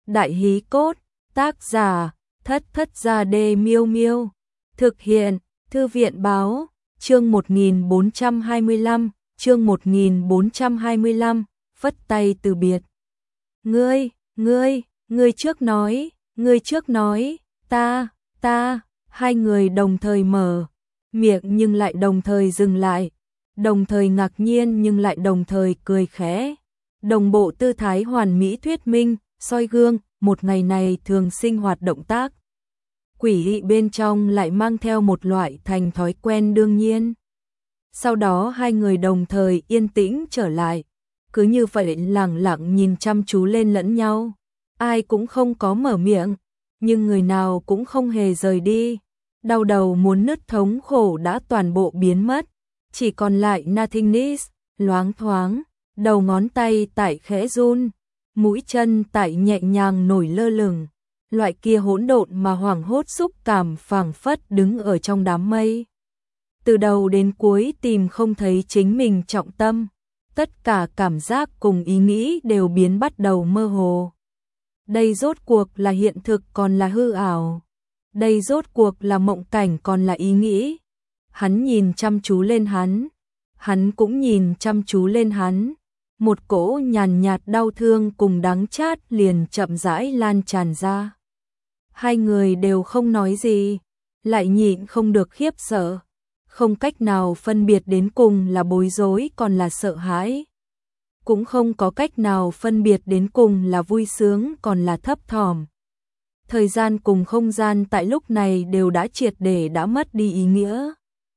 Đại hí cốt, tác giả, Thất Thất Gia Đê Miêu Miêu. Thực hiện, Thư viện báo, chương 1425, chương 1425, phất tay từ biệt. Ngươi trước nói, ta, hai người đồng thời mở miệng nhưng lại đồng thời dừng lại, đồng thời ngạc nhiên nhưng lại đồng thời cười khẽ. Đồng bộ tư thái hoàn mỹ thuyết minh, soi gương, một ngày này thường sinh hoạt động tác. Quỷ dị bên trong lại mang theo một loại thành thói quen đương nhiên. Sau đó hai người đồng thời yên tĩnh trở lại, cứ như vậy lẳng lặng nhìn chăm chú lên lẫn nhau. Ai cũng không có mở miệng, nhưng người nào cũng không hề rời đi. Đau đầu muốn nứt thống khổ đã toàn bộ biến mất, chỉ còn lại nothingness, loáng thoáng, đầu ngón tay tại khẽ run, mũi chân tại nhẹ nhàng nổi lơ lửng. Loại kia hỗn độn mà hoảng hốt xúc cảm phảng phất đứng ở trong đám mây. Từ đầu đến cuối tìm không thấy chính mình trọng tâm, tất cả cảm giác cùng ý nghĩ đều biến bắt đầu mơ hồ. Đây rốt cuộc là hiện thực còn là hư ảo? Đây rốt cuộc là mộng cảnh còn là ý nghĩ? Hắn nhìn chăm chú lên hắn cũng nhìn chăm chú lên hắn. Một cỗ nhàn nhạt đau thương cùng đắng chát liền chậm rãi lan tràn ra. Hai người đều không nói gì, lại nhịn không được khiếp sợ, không cách nào phân biệt đến cùng là bối rối còn là sợ hãi. Cũng không có cách nào phân biệt đến cùng là vui sướng còn là thấp thỏm. Thời gian cùng không gian tại lúc này đều đã triệt để đã mất đi ý nghĩa.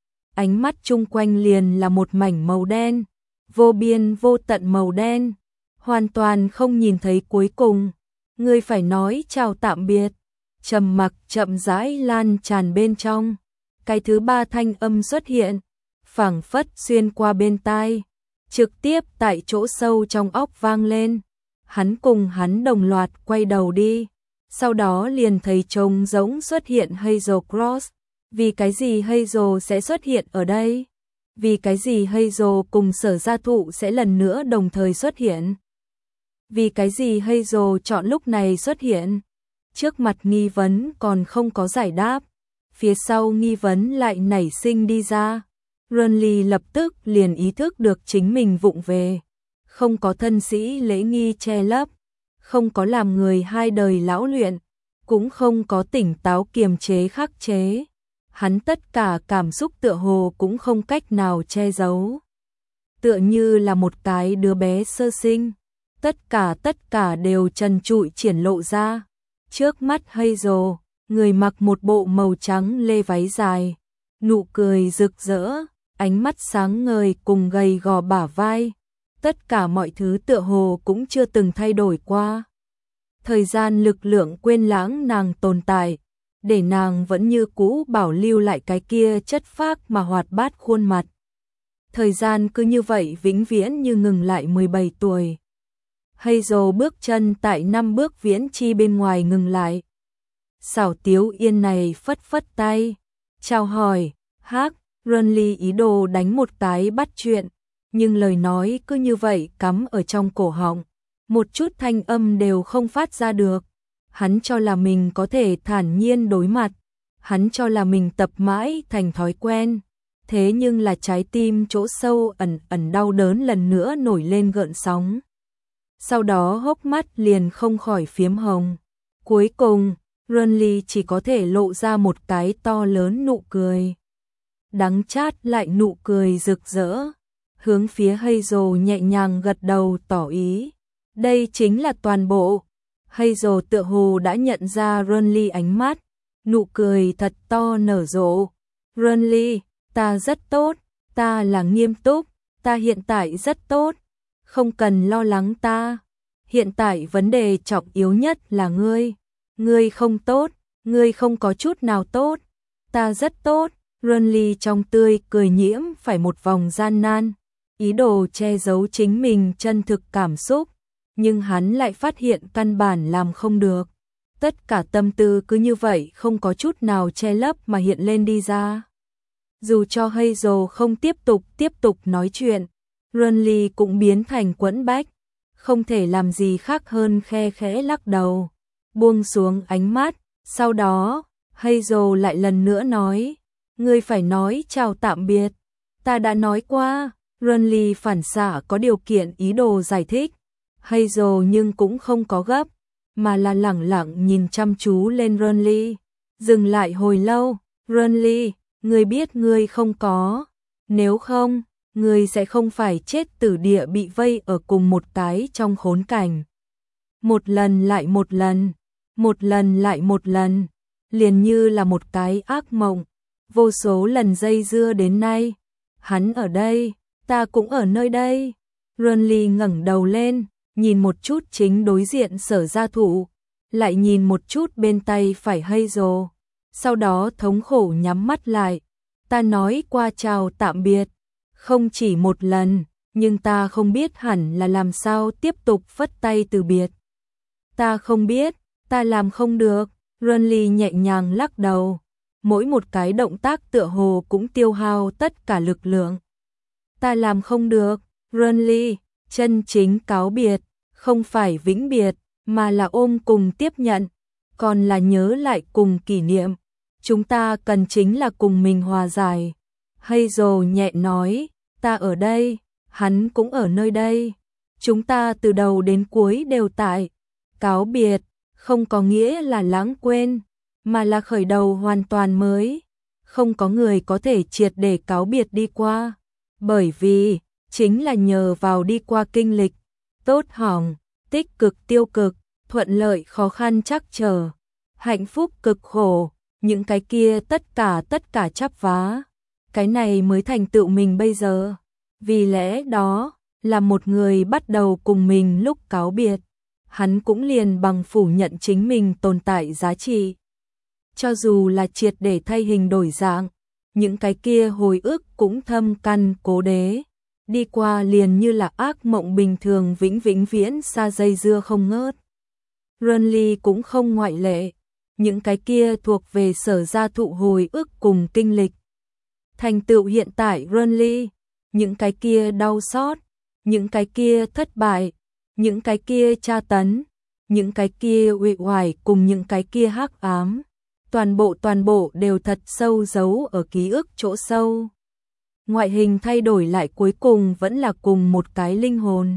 Ánh mắt chung quanh liền là một mảnh màu đen, vô biên vô tận màu đen, hoàn toàn không nhìn thấy cuối cùng. Ngươi phải nói chào tạm biệt. Trầm mặc chậm rãi lan tràn bên trong. Cái thứ ba thanh âm xuất hiện, phảng phất xuyên qua bên tai, trực tiếp tại chỗ sâu trong óc vang lên. Hắn cùng hắn đồng loạt quay đầu đi, sau đó liền thấy trống rỗng xuất hiện Hazel Cross. Vì cái gì Hazel sẽ xuất hiện ở đây? Vì cái gì Hazel cùng Sở Gia Thụ sẽ lần nữa đồng thời xuất hiện? Vì cái gì Hazel chọn lúc này xuất hiện? Trước mặt nghi vấn còn không có giải đáp, phía sau nghi vấn lại nảy sinh đi ra. Renly lập tức liền ý thức được chính mình vụng về, không có thân sĩ lễ nghi che lấp, không có làm người hai đời lão luyện, cũng không có tỉnh táo kiềm chế khắc chế. Hắn tất cả cảm xúc tựa hồ cũng không cách nào che giấu. Tựa như là một cái đứa bé sơ sinh, tất cả đều trần trụi triển lộ ra. Trước mắt Hazel, người mặc một bộ màu trắng lê váy dài, nụ cười rực rỡ, ánh mắt sáng ngời cùng gầy gò bả vai. Tất cả mọi thứ tựa hồ cũng chưa từng thay đổi qua. Thời gian lực lượng quên lãng nàng tồn tại, để nàng vẫn như cũ bảo lưu lại cái kia chất phác mà hoạt bát khuôn mặt. Thời gian cứ như vậy vĩnh viễn như ngừng lại 17 tuổi. Hazel bước chân tại 5 bước viễn chi bên ngoài ngừng lại. Xảo Tiếu Yên này phất phất tay, chào hỏi, Renly ý đồ đánh một cái bắt chuyện, nhưng lời nói cứ như vậy cắm ở trong cổ họng, một chút thanh âm đều không phát ra được. Hắn cho là mình có thể thản nhiên đối mặt, hắn cho là mình tập mãi thành thói quen, thế nhưng là trái tim chỗ sâu ẩn đau đớn lần nữa nổi lên gợn sóng. Sau đó hốc mắt liền không khỏi phiếm hồng. Cuối cùng, Renly chỉ có thể lộ ra một cái to lớn nụ cười. Đắng chát lại nụ cười rực rỡ, hướng phía Hazel nhẹ nhàng gật đầu tỏ ý. Đây chính là toàn bộ. Hazel tựa hồ đã nhận ra Renly ánh mắt, nụ cười thật to nở rộ. Renly, ta rất tốt, ta là nghiêm túc, ta hiện tại rất tốt, không cần lo lắng ta. Hiện tại vấn đề trọng yếu nhất là ngươi không tốt, ngươi không có chút nào tốt, ta rất tốt. Renly trong tươi cười nhiễm phải một vòng gian nan, ý đồ che giấu chính mình chân thực cảm xúc, nhưng hắn lại phát hiện căn bản làm không được. Tất cả tâm tư cứ như vậy không có chút nào che lấp mà hiện lên đi ra. Dù cho Hazel không tiếp tục nói chuyện, Renly cũng biến thành quẫn bách, không thể làm gì khác hơn khe khẽ lắc đầu. buông xuống ánh mắt, sau đó, Hazel lại lần nữa nói, ngươi phải nói chào tạm biệt. Ta đã nói qua, Renly phản xạ có điều kiện ý đồ giải thích. Hazel nhưng cũng không có gấp, mà là lẳng lặng nhìn chăm chú lên Renly. Dừng lại hồi lâu, Renly, ngươi biết ngươi không có. Nếu không, ngươi sẽ không phải chết tử địa bị vây ở cùng một cái trong khốn cảnh. Một lần lại một lần, một lần lại một lần, liền như là một cái ác mộng. Vô số lần dây dưa đến nay, hắn ở đây, ta cũng ở nơi đây. Renly ngẩng đầu lên, nhìn một chút chính đối diện Sở Gia Thụ, lại nhìn một chút bên tay phải Hazel, sau đó thống khổ nhắm mắt lại. Ta nói qua chào tạm biệt, không chỉ một lần, nhưng ta không biết hẳn là làm sao tiếp tục phất tay từ biệt. Ta không biết, ta làm không được. Renly nhẹ nhàng lắc đầu, mỗi một cái động tác tựa hồ cũng tiêu hao tất cả lực lượng. Ta làm không được, Renly, chân chính cáo biệt, không phải vĩnh biệt, mà là ôm cùng tiếp nhận, còn là nhớ lại cùng kỷ niệm. Chúng ta cần chính là cùng mình hòa giải. Hazel nhẹ nói, ta ở đây, hắn cũng ở nơi đây. Chúng ta từ đầu đến cuối đều tại. Cáo biệt, không có nghĩa là lãng quên, mà là khởi đầu hoàn toàn mới. Không có người có thể triệt để cáo biệt đi qua, bởi vì chính là nhờ vào đi qua kinh lịch, tốt hỏng, tích cực tiêu cực, thuận lợi khó khăn trắc trở, hạnh phúc cực khổ, những cái kia tất cả chắp vá, cái này mới thành tựu mình bây giờ. Vì lẽ đó, là một người bắt đầu cùng mình lúc cáo biệt, hắn cũng liền bằng phủ nhận chính mình tồn tại giá trị. Cho dù là triệt để thay hình đổi dạng, những cái kia hồi ức cũng thâm căn cố đế, đi qua liền như là ác mộng bình thường vĩnh viễn xa dây dưa không ngớt. Renly cũng không ngoại lệ, những cái kia thuộc về Sở Gia Thụ hồi ức cùng kinh lịch. Thành tựu hiện tại Renly, những cái kia đau xót, những cái kia thất bại, những cái kia tra tấn, những cái kia uể oải cùng những cái kia hắc ám, toàn bộ đều thật sâu giấu ở ký ức chỗ sâu. Ngoại hình thay đổi lại cuối cùng vẫn là cùng một cái linh hồn.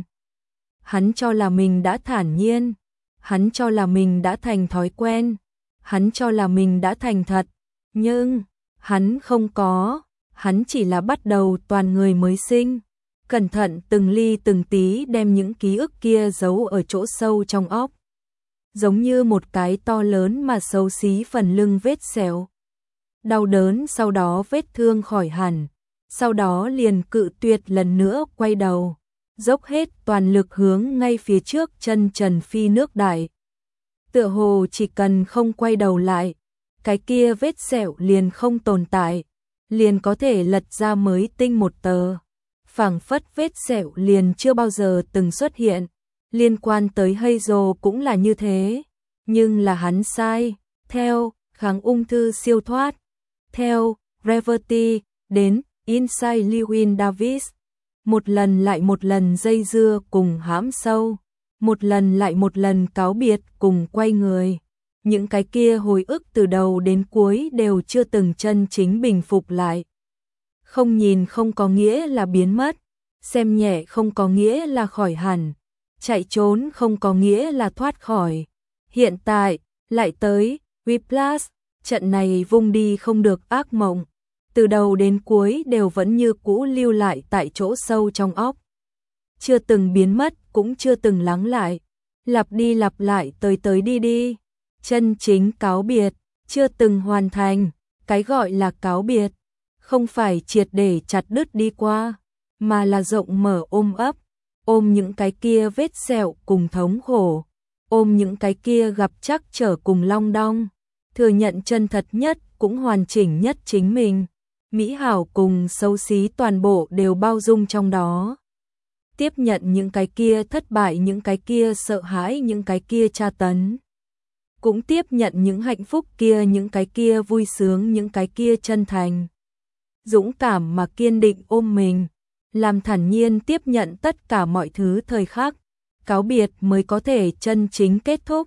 Hắn cho là mình đã thản nhiên, hắn cho là mình đã thành thói quen, hắn cho là mình đã thành thật, nhưng hắn không có, hắn chỉ là bắt đầu toàn người mới sinh. Cẩn thận từng ly từng tí đem những ký ức kia giấu ở chỗ sâu trong óc. Giống như một cái to lớn mà xấu xí phần lưng vết sẹo. Đau đớn sau đó vết thương khỏi hẳn, sau đó liền cự tuyệt lần nữa quay đầu, dốc hết toàn lực hướng ngay phía trước chân trần phi nước đại. Tựa hồ chỉ cần không quay đầu lại, cái kia vết sẹo liền không tồn tại, liền có thể lật ra mới tinh một tờ. Phảng phất vết sẹo liền chưa bao giờ từng xuất hiện, liên quan tới Hazel cũng là như thế, nhưng là hắn sai, theo kháng ung thư siêu thoát, theo Revati đến Inside Llewyn Davis, một lần lại một lần dây dưa cùng hãm sâu, một lần lại một lần cáo biệt cùng quay người. Những cái kia hồi ức từ đầu đến cuối đều chưa từng chân chính bình phục lại. Không nhìn không có nghĩa là biến mất, xem nhẹ không có nghĩa là khỏi hẳn, chạy trốn không có nghĩa là thoát khỏi. Hiện tại, lại tới, Whiplash, trận này vung đi không được ác mộng, từ đầu đến cuối đều vẫn như cũ lưu lại tại chỗ sâu trong óc. Chưa từng biến mất cũng chưa từng lắng lại, lặp đi lặp lại tới đi. Chân chính cáo biệt, chưa từng hoàn thành, cái gọi là cáo biệt, không phải triệt để chặt đứt đi qua, mà là rộng mở ôm ấp, ôm những cái kia vết sẹo cùng thống khổ, ôm những cái kia gặp trắc trở cùng long đong, thừa nhận chân thật nhất cũng hoàn chỉnh nhất chính mình, mỹ hảo cùng xấu xí toàn bộ đều bao dung trong đó. Tiếp nhận những cái kia thất bại, những cái kia sợ hãi, những cái kia tra tấn. Cũng tiếp nhận những hạnh phúc kia, những cái kia vui sướng, những cái kia chân thành. Dũng cảm mà kiên định ôm mình, làm thản nhiên tiếp nhận tất cả mọi thứ thời khắc. Cáo biệt mới có thể chân chính kết thúc.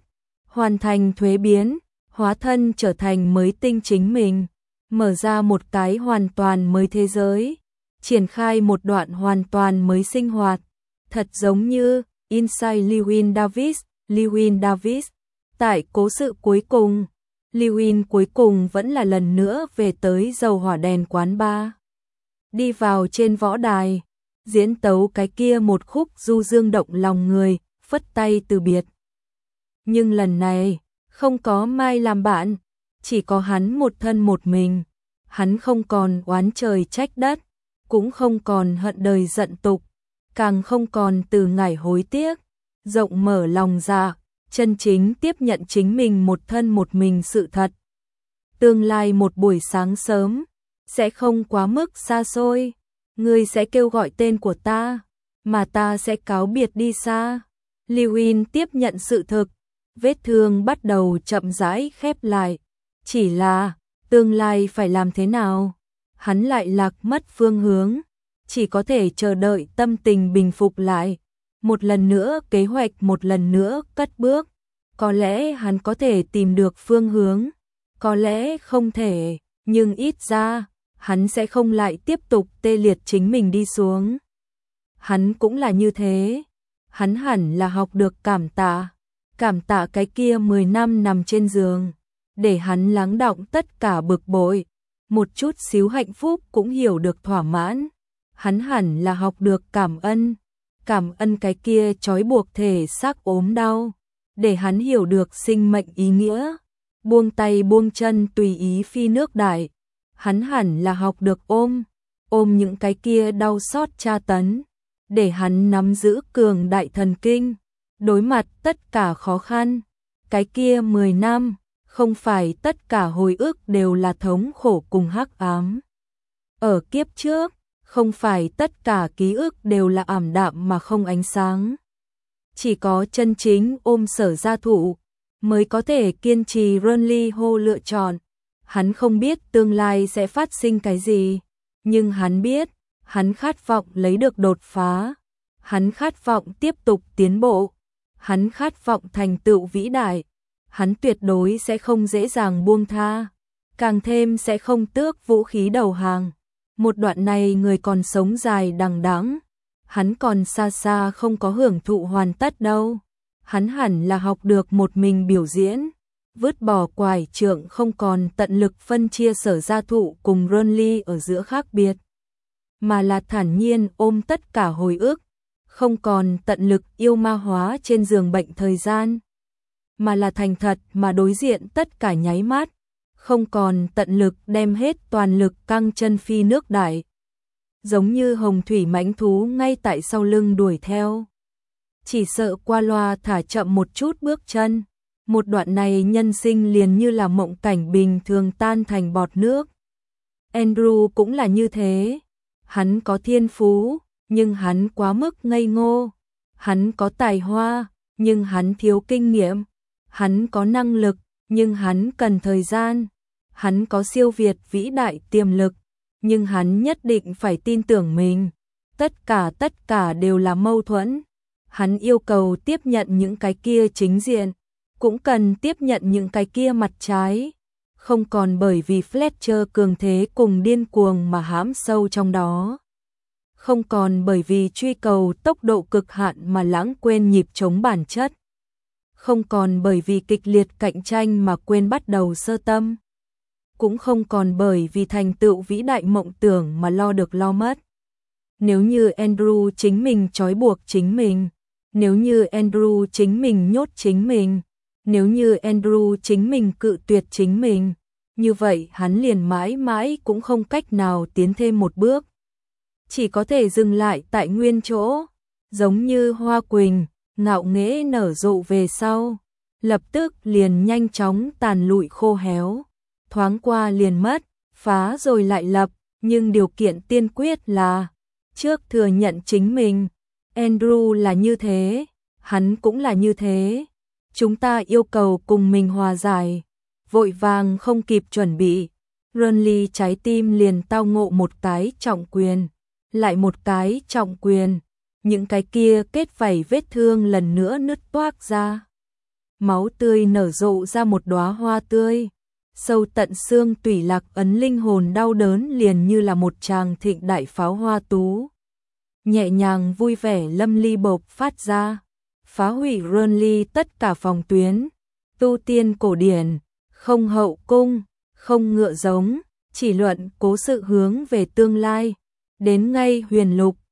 hoàn thành thuế biến, hóa thân trở thành mới tinh chính mình, mở ra một cái hoàn toàn mới thế giới, triển khai một đoạn hoàn toàn mới sinh hoạt, thật giống như Inside Llewyn Davis. Llewyn Davis, tại cố sự cuối cùng, Llewyn cuối cùng vẫn là lần nữa về tới dầu hỏa đèn quán bar. Đi vào trên võ đài, diễn tấu cái kia một khúc du dương động lòng người, phất tay từ biệt. Nhưng lần này, không có Mai làm bạn, chỉ có hắn một thân một mình. Hắn không còn oán trời trách đất, cũng không còn hận đời giận tục, càng không còn từ ngải hối tiếc, rộng mở lòng dạ, chân chính tiếp nhận chính mình một thân một mình sự thật. Tương lai một buổi sáng sớm, sẽ không quá mức xa xôi, ngươi sẽ kêu gọi tên của ta, mà ta sẽ cáo biệt đi xa. Llewyn tiếp nhận sự thực, vết thương bắt đầu chậm rãi khép lại, chỉ là tương lai phải làm thế nào? Hắn lại lạc mất phương hướng, chỉ có thể chờ đợi tâm tình bình phục lại. Một lần nữa kế hoạch, một lần nữa cất bước. Có lẽ hắn có thể tìm được phương hướng, có lẽ không thể, nhưng ít ra, hắn sẽ không lại tiếp tục tê liệt chính mình đi xuống. Hắn cũng là như thế, hắn hẳn là học được cảm tạ cái kia 10 năm nằm trên giường, để hắn lắng đọng tất cả bực bội, một chút xíu hạnh phúc cũng hiểu được thỏa mãn. Hắn hẳn là học được cảm ơn cái kia trói buộc thể xác ốm đau, để hắn hiểu được sinh mệnh ý nghĩa, buông tay buông chân tùy ý phi nước đại. Hắn hẳn là học được ôm những cái kia đau xót tra tấn, để hắn nắm giữ cường đại thần kinh, đối mặt tất cả khó khăn. Cái kia 10 năm, không phải tất cả hồi ức đều là thống khổ cùng hắc ám. Ở kiếp trước, không phải tất cả ký ức đều là ảm đạm mà không ánh sáng. Chỉ có chân chính ôm sở gia thụ, mới có thể kiên trì Renly Hô lựa chọn. Hắn không biết tương lai sẽ phát sinh cái gì, nhưng hắn biết, hắn khát vọng lấy được đột phá. Hắn khát vọng tiếp tục tiến bộ. Hắn khát vọng thành tựu vĩ đại. Hắn tuyệt đối sẽ không dễ dàng buông tha, càng thêm sẽ không tước vũ khí đầu hàng. Một đoạn này người còn sống dài đằng đẵng, hắn còn xa xa không có hưởng thụ hoàn tất đâu. Hắn hẳn là học được một mình biểu diễn, vứt bỏ quải trượng, không còn tận lực phân chia sở gia thụ cùng Renly ở giữa khác biệt, mà là thản nhiên ôm tất cả hồi ức, không còn tận lực yêu ma hóa trên giường bệnh thời gian, mà là thành thật mà đối diện tất cả nháy mắt, không còn tận lực đem hết toàn lực căng chân phi nước đại. Giống như hồng thủy mãnh thú ngay tại sau lưng đuổi theo. Chỉ sợ qua loa thả chậm một chút bước chân, một đoạn này nhân sinh liền như là mộng cảnh bình thường tan thành bọt nước. Andrew cũng là như thế, hắn có thiên phú, nhưng hắn quá mức ngây ngô. Hắn có tài hoa, nhưng hắn thiếu kinh nghiệm. Hắn có năng lực, nhưng hắn cần thời gian. Hắn có siêu việt vĩ đại tiềm lực, nhưng hắn nhất định phải tin tưởng mình. Tất cả đều là mâu thuẫn. Hắn yêu cầu tiếp nhận những cái kia chính diện, cũng cần tiếp nhận những cái kia mặt trái. Không còn bởi vì Fletcher cường thế cùng điên cuồng mà hãm sâu trong đó. Không còn bởi vì truy cầu tốc độ cực hạn mà lãng quên nhịp chống bản chất. Không còn bởi vì kịch liệt cạnh tranh mà quên bắt đầu sơ tâm. Cũng không còn bởi vì thành tựu vĩ đại mộng tưởng mà lo được lo mất. Nếu như Andrew chính mình trói buộc chính mình, nếu như Andrew chính mình nhốt chính mình, nếu như Andrew chính mình cự tuyệt chính mình, như vậy hắn liền mãi mãi cũng không cách nào tiến thêm một bước. Chỉ có thể dừng lại tại nguyên chỗ, giống như hoa quỳnh, ngạo nghễ nở rộ về sau, lập tức liền nhanh chóng tàn lụi khô héo, thoáng qua liền mất, phá rồi lại lập, nhưng điều kiện tiên quyết là trước thừa nhận chính mình. Andrew là như thế, hắn cũng là như thế. Chúng ta yêu cầu cùng mình hòa giải, vội vàng không kịp chuẩn bị. Renly trái tim liền tao ngộ một cái trọng quyền, lại một cái trọng quyền. Những cái kia kết vảy vết thương lần nữa nứt toác ra. máu tươi nở rộ ra một đóa hoa tươi. Sâu tận xương tủy lạc ấn linh hồn đau đớn liền như là một tràng thịnh đại pháo hoa tú. Nhẹ nhàng vui vẻ lâm ly bộc phát ra, phá hủy rơn ly tất cả phòng tuyến, tu tiên cổ điển, không hậu cung, không ngựa giống, chỉ luận cố sự hướng về tương lai, đến ngay huyền lục,